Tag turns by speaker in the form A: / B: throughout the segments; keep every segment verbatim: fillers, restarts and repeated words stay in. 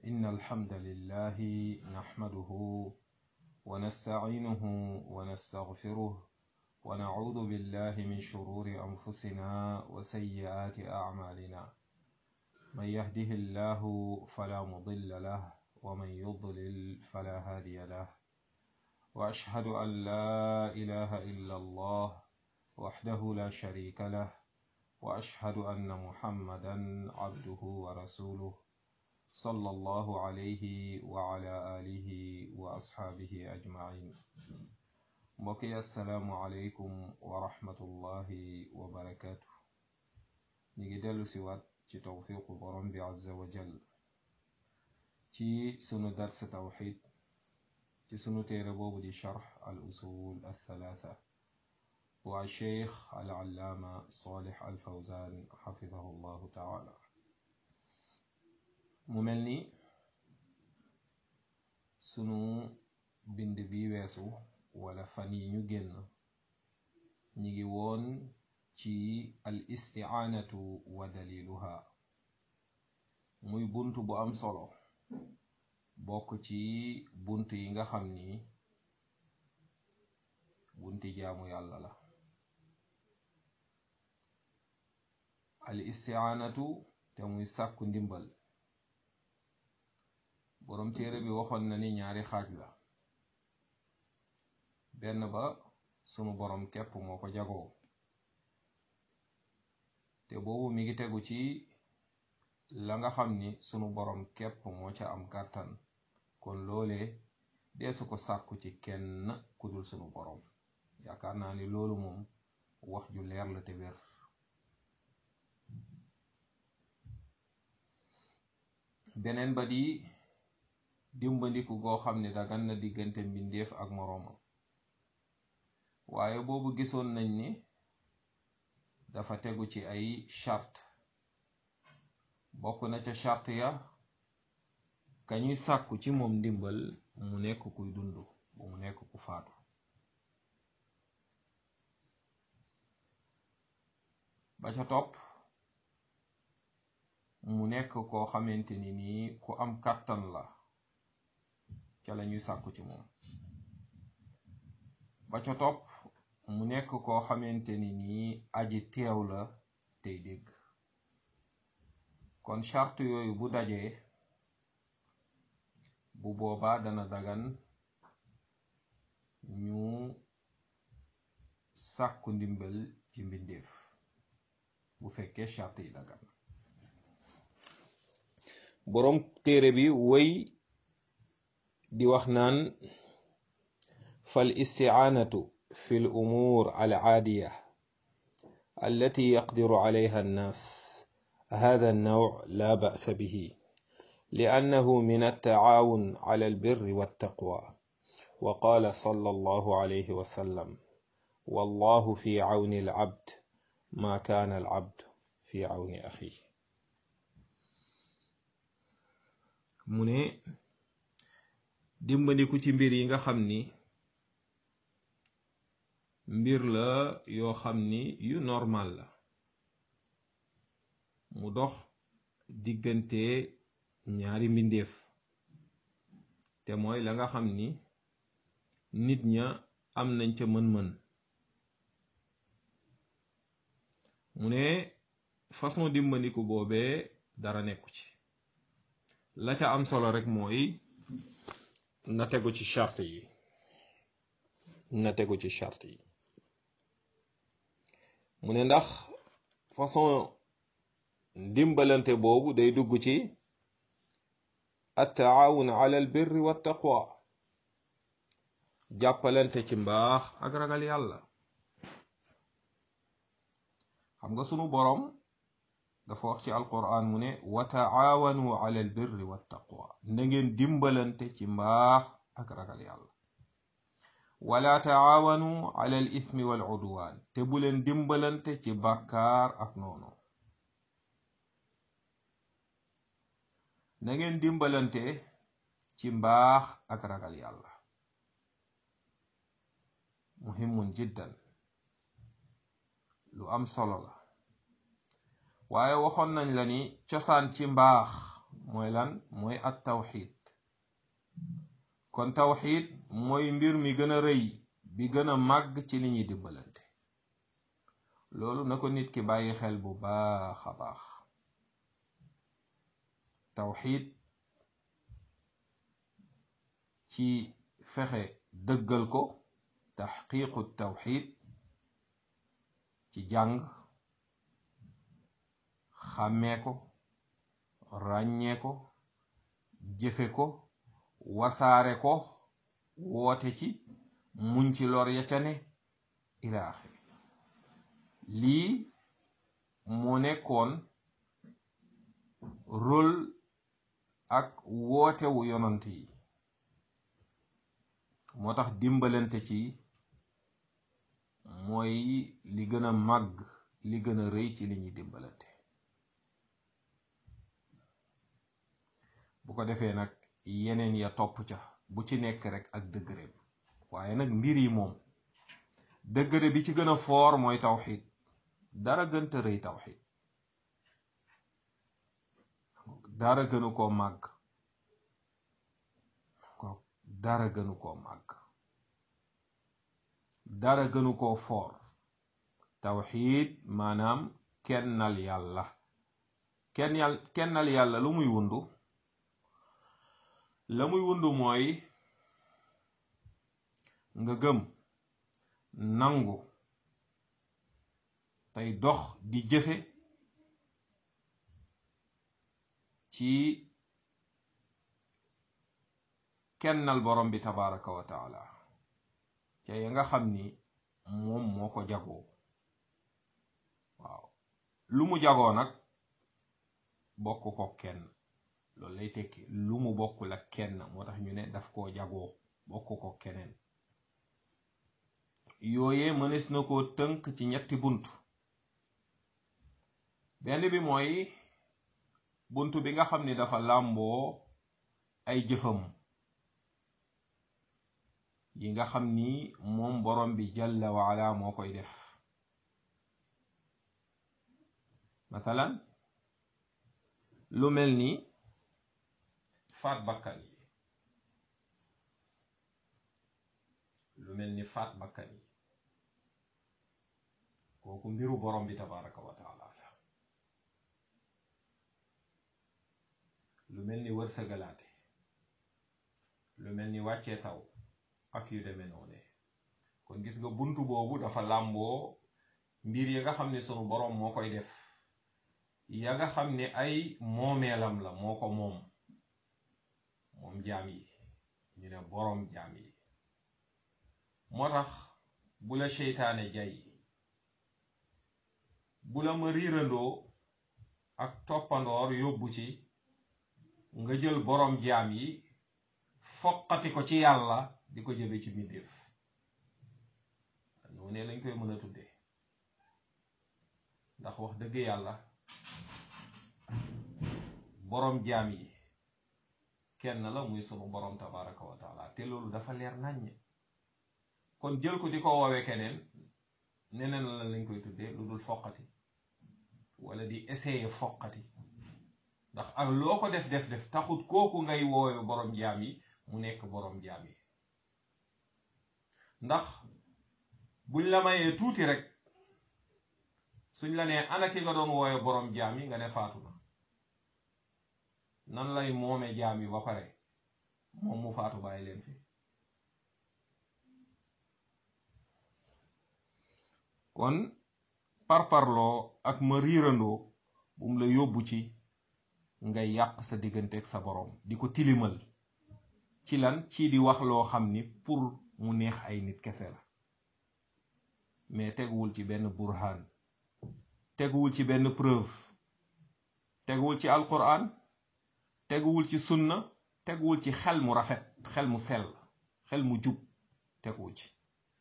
A: إن الحمد لله نحمده ونستعينه ونستغفره ونعوذ بالله من شرور أنفسنا وسيئات أعمالنا من يهده الله فلا مضل له ومن يضلل فلا هادي له وأشهد أن لا إله إلا الله وحده لا شريك له وأشهد أن محمدا عبده ورسوله صلى الله عليه وعلى آله وأصحابه أجمعين. mbokki assalaamu aleykum wa rahmatullahi wa barakaatu. ñi ngi dellu si waat ci tawfiqu borom bi azza wa jal ci sunu dars tawxid ci sunu téere boobu di charx al usul al thalaatha bu al cheikh al allaama salih al fawzan xafidahu llahu taala. mu mel ni sunu bind bi weesu wala fan yi ñu génn ñi ngi woon ci al isti'aanatu wa daliluha, muy bunt bu am solo bokk ci bunt yi nga xam ni bunti jaamu yàlla la. al isti'aanatu te muy sàkku ndimbal, boroom téere bi waxoon na ni ñaari xaaj la. benn ba sunu boroom képp moo ko jagoo, te boobu mi ngi tegu ci la nga xam ni sunu boroom képp moo ca am kàttan, kon loolee deesu ko sàkku ci kenn ku dul sunu boroom. yaakaar naa ni loolu moom wax ju leer la te wér. beneen ba di dimbandiku goo xam ne dagan na diggante mbindeef ak moroomam, waaye boobu gisoon nañ ni dafa tegu ci ay charte. bokk na ca charte ya ka ñuy sàkku ci moom ndimbal mu nekk kuy dund, bu mu nekk ku faatu. ba ca topp mu nekk koo xamante ni nii ku am kàttan la ca la ñuy sàkku ci moom. ba ca topp mu nekk koo xamante ni nii aji teew la tey dégg. kon charte yooyu bu dajee, bu boobaa dana dagan ñu sàkku ndimbal ci mbindeef bu fekkee charte yi dagan. boroom téere bi woy di wax naan fal isti'aanatu fi l umuur al aadiya allati yaqdiru alayha annaas hada annaw la ba'sa bihi li annahu min attacaawun ala albirri wattaqwa wa qaala sallallahu alayhi wa sallam wallahu fi cawni alcabd ma kaana alcabd fi cawni axiihi. mu ne dimbandiku ci mbir yi nga xam ni mbir la yoo xam ni yu normal la, mu dox diggante ñaari mbindeef, te mooy la nga xam ni nit ña am nañ ca mën-mën. mu ne façon dimbandiku boobee dara nekku ci. la ca am solo rek mooy na tegu ci charte yi na tegu ci charte yi mu ne ndax façon dimbalante boobu day dugg ci attaawun ala al birri wa taqwa, jàppalante ci mbaax ak ragal yàlla. xam nga sunu boroom dafa wax ci alquran mu ne wa taawanu ala al birri wa taqwa, na ngeen dimbalante ci mbaax ak ragal yàlla. wala taawanu ala al ithmi wal udwan, te bu leen dimbalante ci bàkkaar ak noonu. na ngeen dimbalante ci mbaax ak ragal yàlla. muhimun jiddan, lu am solo la. waaye waxoon nañ la ni cosaan ci mbaax mooy lan mooy at tawxid kon tawxid mooy mbir mi gën a rëy bi gën a màgg ci li ñuy dimbalante loolu na ko nit ki bàyyi xel bu baax a baax tawxid ci fexe dëggal ko taxqiqu tawxid ci jàng xàmmee ko ràññee ko jëfe ko wasaare ko woote ci muñ ci lor ya ca ne ila axiri lii moo nekkoon rôle ak woote wu yonant yi moo tax dimbalante ci mooy li gën a màgg li gën a rëy ci li ñuy dimbalante bu ko defee nag yeneen ya topp ca bu ci nekk rek ak degré waaye nag mbir yi moom degré bi ci gën a foor mooy tawxid dara gënta rëy tawxid dara gënu koo màgg ko dara gënu koo màgg dara gënu koo foor tawxid maanaam kennal yàlla kenn yàlla kennal yàlla lu muy wundu la muy wundu mooy nga gëm nangu tey dox di jëfe ci kennal borom bi tabaraka wa taala ca ya nga xam ni moom moo ko jagoo waaw lu mu jagoo nag bokk ko kenn loolu lay tekki lu mu bokkul ak kenn moo tax ñu ne daf koo jagoo bokk ko keneen yooyee mënees na koo tënk ci ñetti bunt benn bi mooy bunt bi nga xam ni dafa làmboo ay jëfam yi nga xam ni moom borom bi jalla wa ala moo koy def matalan lu mel ni faat bakkan yi lu mel ni faat bakkan yi kooku mbiru borom bi tabaraka wa taala la lu mel ni wërsëgalaate lu mel ni wàccee taw ak yu demee noone kon gis nga buntu boobu dafa làmboo mbir yi nga xam ne sunu borom moo koy def ya nga xam ne ay moomeelam la moo ko moom moom jaam yi ñu ne borom jaam yi moo tax bu la seytaane jay bu la ma riirandoo ak toppandoor yóbbu ci nga jël borom jaam yi foqati ko ci yàlla di ko jëme ci mbindeef noonu lañ koy mën a tuddee ndax wax dëgg yàlla borom jaam yi kenn la muy sunu borom tabaraka wa taala te loolu dafa leer naññ kon jël ko di ko woowee keneen neneen la lañ koy tuddee lu dul foqati wala di essayer foqati ndax ak loo ko def def def taxut kooku ngay woowee borom jaam yi mu nekk borom jaam yi ndax buñ la mayee tuuti rek suñ la nee ana ki nga doon woowee borom jaam yi nga ne faatu na nan lay moome jaam yi ba pare moom mu faatu bàyyi leen fi kon parparloo ak ma riirandoo bu mu la yóbbu ci ngay yàq sa diggante ak sa borom di ko tilimal ci lan ci di wax loo xam ni pour mu neex ay nit kese la mais teguwul ci benn burhaan teguwul ci benn preuve teguwul ci alquran teguwul ci sunna teguwul ci xel mu rafet xel mu sell xel mu jub teguwul ci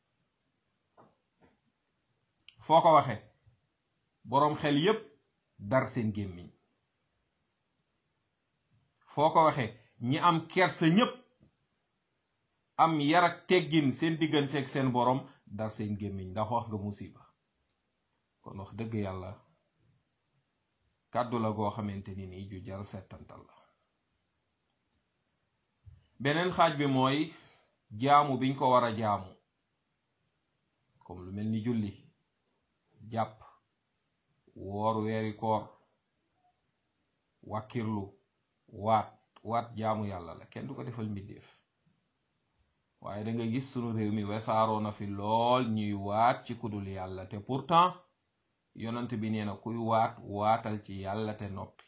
A: foo ko waxe boroom xel yépp dar seen gémmiñ foo ko waxe ñi am kersa ñépp am yar ak teggin seen diggante ak seen boroom dar seen gémmiñ ndax wax nga musiba kon wax dëgg yàlla kàddu la goo xamante ni nii ju jar settantal la beneen xaaj bi mooy jaamu biñ ko war a jaamu comme lu mel ni julli jàpp woor weeri koor wàkkirlu waat waat jaamu yàlla la kenn du ko defal mbindeef waaye da nga gis sunu réew mi wesaaroo na fi lool ñuy waat ci kudul yàlla te pourtant yonent bi nee na kuy waat waatal ci yàlla te noppi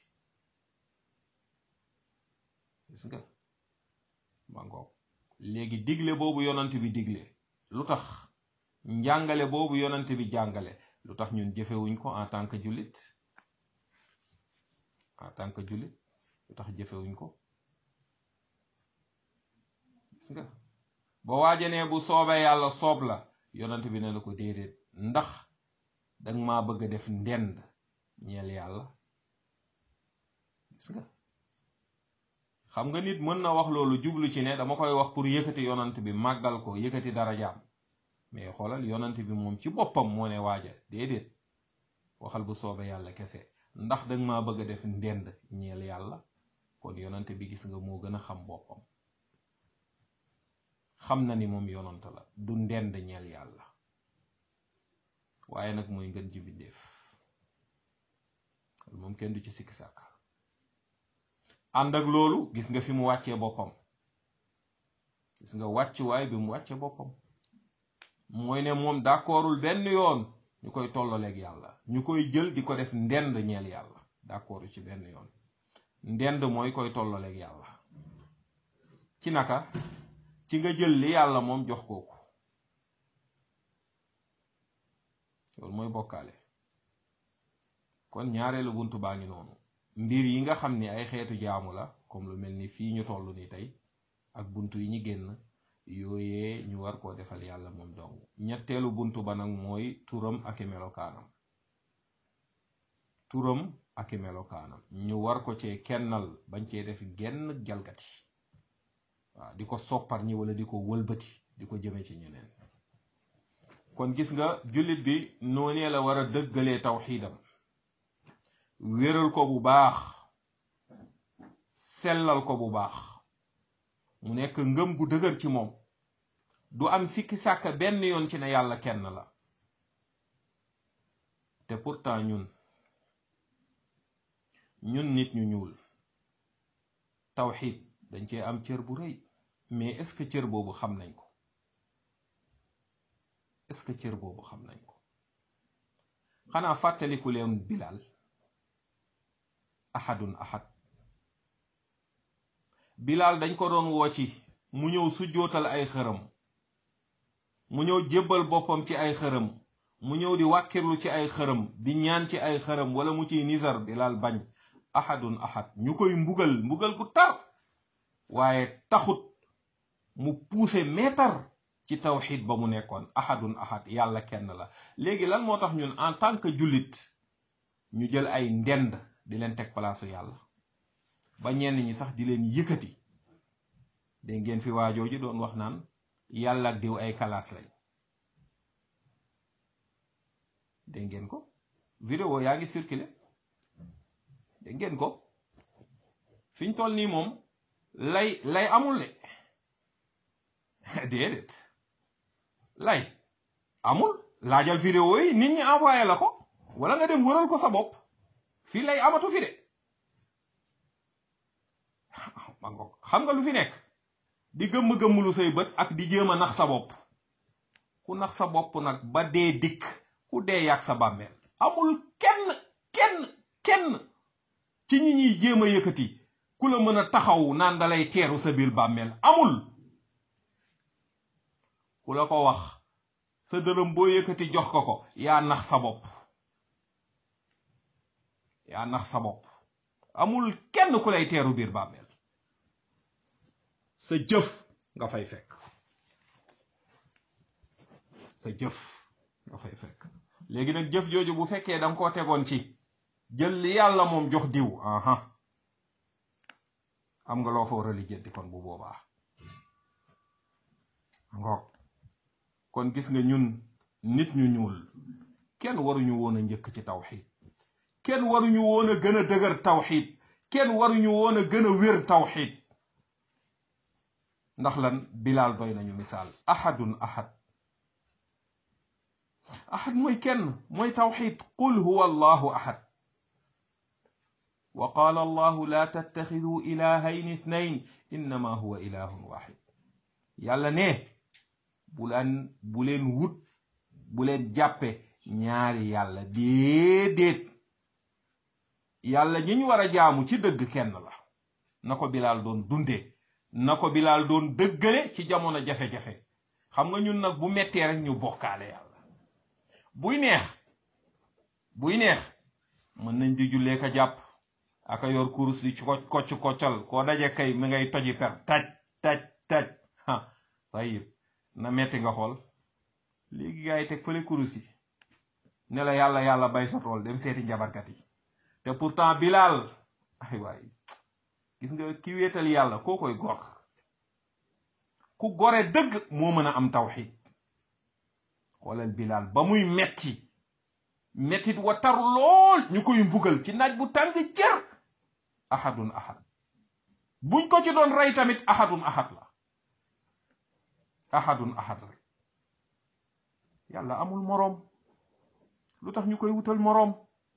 A: gis nga ma ngoog léegi digle boobu yonent bi digle lu tax njàngale boobu yonent bi jàngale lu tax ñun jëfewuñ ko en tant que jullit en tant que jullit lu tax jëfewuñ ko gis nga ba waajanee bu soobee yàlla soob la yonent bi ne la ko déedéet ndax danga maa bëgg a def ndend ñeel yàlla gis nga xam nga nit mën na wax loolu jublu ci ne dama koy wax pour yëkkati yonent bi màggal ko yëkkati darajaam mais xoolal yonent bi moom ci boppam moo ne waaja déedéet waxal bu soobee yàlla kese ndax danga maa bëgg a def ndend ñeel yàlla kon yonent bi gis nga moo gën a xam boppam xam na ni moom yonent la du ndend ñeel yàlla waaye nag mooy ngën ji bindeef moom kenn du ci sikki sàkk ànd ak loolu gis nga fi mu wàccee boppam gis nga wàccuwaay bi mu wàccee boppam mooy ne moom d'accordul benn yoon ñu koy tolloleeg yàlla ñu koy jël di ko def ndend ñeel yàlla d'accordu ci benn yoon ndend mooy koy tolloleeg yàlla ci naka ci nga jël li yàlla moom jox kooku loolu mooy bokkaale kon ñaareelu buntu baa ngi noonu mbir yi nga xam ni ay xeetu jaamu la comme lu mel ni fii ñu toll ni tey ak buntu yi ñu génn yooyee ñu war koo defal yàlla moom dong ñetteelu buntu ba nag mooy turam ak i melokaanam turam ak i melokaanam ñu war ko cee kennal bañ cee def genn jalgati waaw di ko soppar ñi wala di ko wëlbati di ko jëme ci ñeneen kon gis nga jullit bi noonee la war a dëggalee tawxiidam wéral ko bu baax sellal ko bu baax mu nekk ngëm gu dëgër ci moom du am sikki sàkk benn yoon ci ne yàlla kenn la te pourtant ñun ñun nit ñu ñuul tawxiid dañ cee am cër bu rëy mais est-ce que cër boobu xam nañ ko est-ce que cër boobu xam nañ ko xanaa fàttaliku leen Bilal ahadun ahad Bilal dañ ko doon woo ci mu ñëw sujjootal ay xërëm mu ñëw jébbal boppam ci ay xërëm mu ñëw di wàkkirlu ci ay xërëm di ñaan ci ay xërëm wala mu ciy nisar Bilal bañ ahadun ahad ñu koy mbugal mbugal gu tar waaye taxut mu puuse meetar ci tawxiid ba mu nekkoon ahadun ahad yàlla kenn la léegi lan moo tax ñun en tant que jullit ñu jël ay ndend di leen teg palaasu yàlla ba ñenn ñi sax di leen yëkkati dégg ngeen fi waajooju doon wax naan yàlla ak diw ay kalaas lañ dégg ngeen ko vidéo yaa ngi circulé dégg ngeen ko fi ñu toll nii moom lay lay amul de déedéet lay amul laajal vidéo yi nit ñi envoyé la ko wala nga dem wëral ko sa bopp fii lay amatu fi de xam nga lu fi nekk di gëmm-gëmmlu say bët ak di jéem a nax sa bopp ku nax sa bopp nag ba dee dikk ku dee yàgg sa bàmmeel amul kenn kenn kenn ci ñi ñuy jéem a yëkkati ku la mën a taxaw naan dalay teeru sa biir bàmmeel amul ku la ko wax sa dërëm boo yëkkati jox ko ko yaa nax sa bopp yaa nax sa bopp amul kenn ku lay teeru biir bàmmeel sa jëf nga fay fekk sa jëf nga fay fekk léegi nag jëf jooju bu fekkee danga koo tegoon ci jël li yàlla moom jox diw aha am nga loo fa war a lijjanti kon bu boobaa ngoog kon gis nga ñun nit ñu ñuul kenn waruñu woon a njëkk ci tawxiid kenn waruñu woon a gën a dëgër tawxiid kenn waruñu woon a gën a wér tawxiid ndax lan Bilaal doy nañu misaal. ahadun ahad ahad mooy kenn mooy tawxid. qul huwa allahu ahad. wa qaala allahu la tattaxidu ilahayni ithnayn innama huwa ilahun waxid. yàlla ne bu leen bu leen wut bu leen jàppe ñaari yàlla déedéet. yàlla ñi ñu war a jaamu ci dëgg kenn la. na ko Bilaal doon dunde na ko Bilaal doon dëggale ci jamono jafe-jafe. xam nga ñun nag bu mettee rek ñu bokkaale yàlla. buy neex buy neex mën nañ di jullee ka jàpp aka yor kurus di ko kocc koccal koo daje kay mi ngay toji per taj taj taj ha tayib na metti nga xool léegi gaa yi teg fële kurus yi ne la yàlla yàlla bay sa tool dem seeti njabarkat yi. te pourtant Bilaal ay waay gis nga ki wéetal yàlla koo koy gor ku gore dëgg moo mën a am tawxid. xoolal Bilaal ba muy metti mettit wa tar lool ñu koy mbugal ci naaj bu tàng jër. ahadun ahad buñ ko ci doon rey tamit ahadun ahad la. ahadun ahad rek. yàlla amul moroom lu tax ñu koy wutal moroom.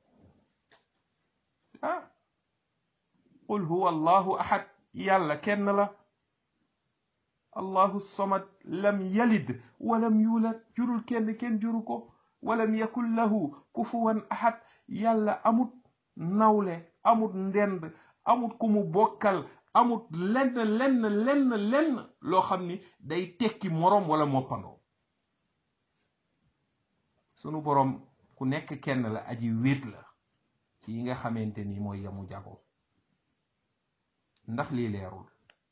A: ah qul huwa allahu ahad. yàlla kenn la. allahu samad lam yalid walam yulad jurul kenn kenn juru ko. walam yakun lahu kufuwan ahad. yàlla amut nawle amut ndend amut ku mu bokkal amut lenn lenn lenn lenn loo xam ni day tekki moroom wala moppandoo. sunu boroom ku nekk kenn la aji wéet la ci yi nga xamante ni mooy yamu jago. ndax lii leerul.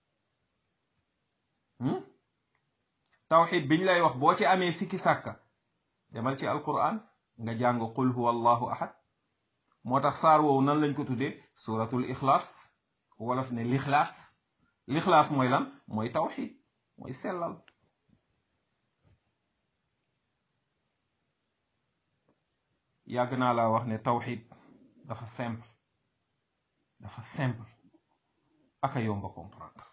A: tawxid biñ lay wax boo ci amee sikki sàkka demal ci alquran nga jàng qul huwa allahu ahad. moo tax saar woowu nan lañ ko tuddee suratul ixlaas. wolof ne lixlaas. lixlaas mooy lan mooy tawxid mooy sellal. yàgg naa laa wax ne tawxid dafa simple dafa simple aka yomba comprendre.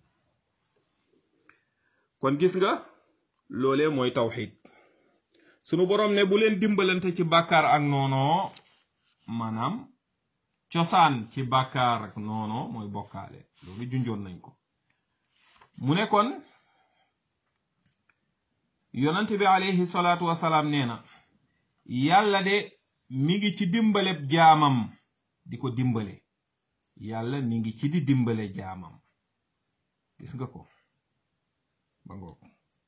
A: kon gis nga loolee mooy tawxid. sunu boroom ne bu leen dimbalante ci bàkkaar ak noonoo maanaam cosaan ci bàkkaar ak noonoo mooy bokkaale. loolu junjoon nañ ko. mu ne kon yonent bi alayhi salaatu wasalaam nee na yàlla de mi ngi ci dimbaleb jaamam di ko dimbale. yàlla mi ngi ci di dimbale jaamam. gis nga ko ba ngoog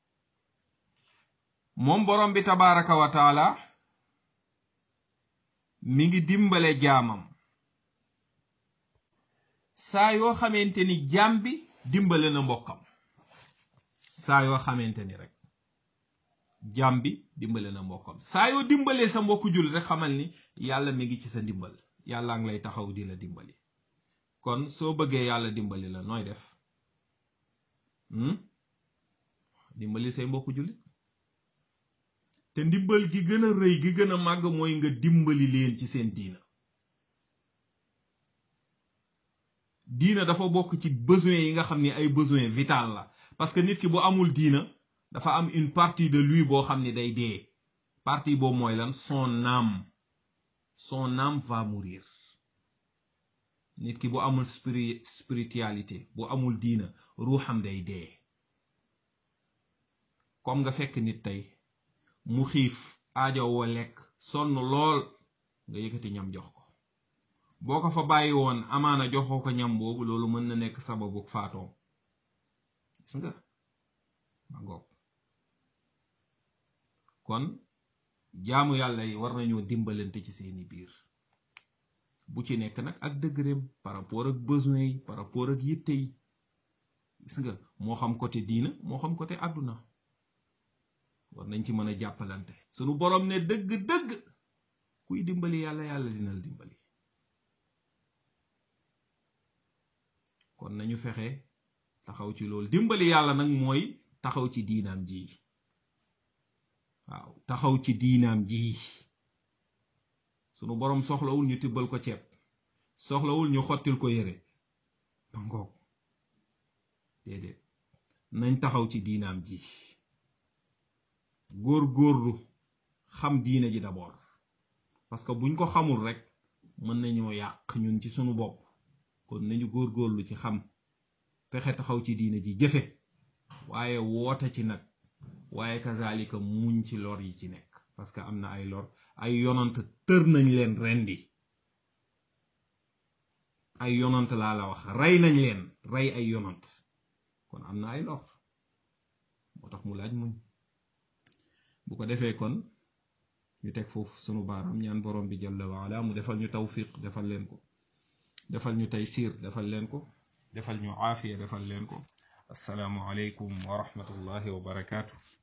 A: moom borom bi tabaraka wa taala mi ngi dimbale jaamam saa yoo xamante ni jaam bi dimbale na mbokkam. saa yoo xamante ni rek jaam bi dimbale na mbokkam. saa yoo dimbalee sa mbokku jullit rek xamal ni yàlla mi ngi ci sa dimbal. yàlla ngi lay taxaw di la dimbali. kon soo bëggee yàlla dimbali la nooy def. dimbali say mbokku jullit. te ndimbal gi gën a rëy gi gën a màgg mooy nga dimbali leen ci seen diina. diina dafa bokk ci besoin yi nga xam ni ay besoin vital la. parce que nit ki bu amul diina dafa am une partie de lui boo xam ni day dee. partie boobu mooy lan son âme. son âme va mourir. nit ki bu amul spiri spiritualité bu amul diina ruuxam day dee. comme nga fekk nit tey mu xiif aajo woo lekk sonn lool nga yëkkati ñam jox ko. boo ko fa bàyyi woon amaana joxoo ko ñam boobu loolu mën na nekk sababu faatoom. gis nga ma ngoog. kon jaamu yàlla yi war nañoo dimbalante ci seeni biir. bu ci nekk nag ak degré par rapport ak besoin yi par rapport ak yitte yi. gis nga moo xam côté diina moo xam côté àdduna war nañ ci mën a jàppalante. sunu borom ne dëgg-dëgg kuy dimbali yàlla yàlla dina la dimbali. kon nañu fexe taxaw ci loolu. dimbali yàlla nag mooy taxaw ci diinaam ji. waaw taxaw ci diinaam ji. sunu borom soxlawul ñu tibbal ko ceeb soxlawul ñu xottil ko yére ba ngoog déedéet nañ taxaw ci diinaam ji góor-góorlu xam diine ji d'abord parce que buñ ko xamul rek mën nañoo yàq ñun ci sunu bopp kon nañu góor-góorlu ci xam fexe taxaw ci diine ji jëfe waaye woote ci nag waaye kazalika muñ ci lor yi ci nekk parce que am na ay lor ay yonant tër nañ leen rendi ay yonant laa la wax rey nañ leen rey ay yonant kon am na ay lor moo tax mu laaj muñ bu ko defee kon ñu teg foofu sunu baaram ñaan borom bi jalla wa ala mu defal ñu tawfiq defal leen ko defal ñu taysir defal leen ko defal ñu aafiya defal leen ko assalaamu alaykum wa rahmatullahi wa barakaatu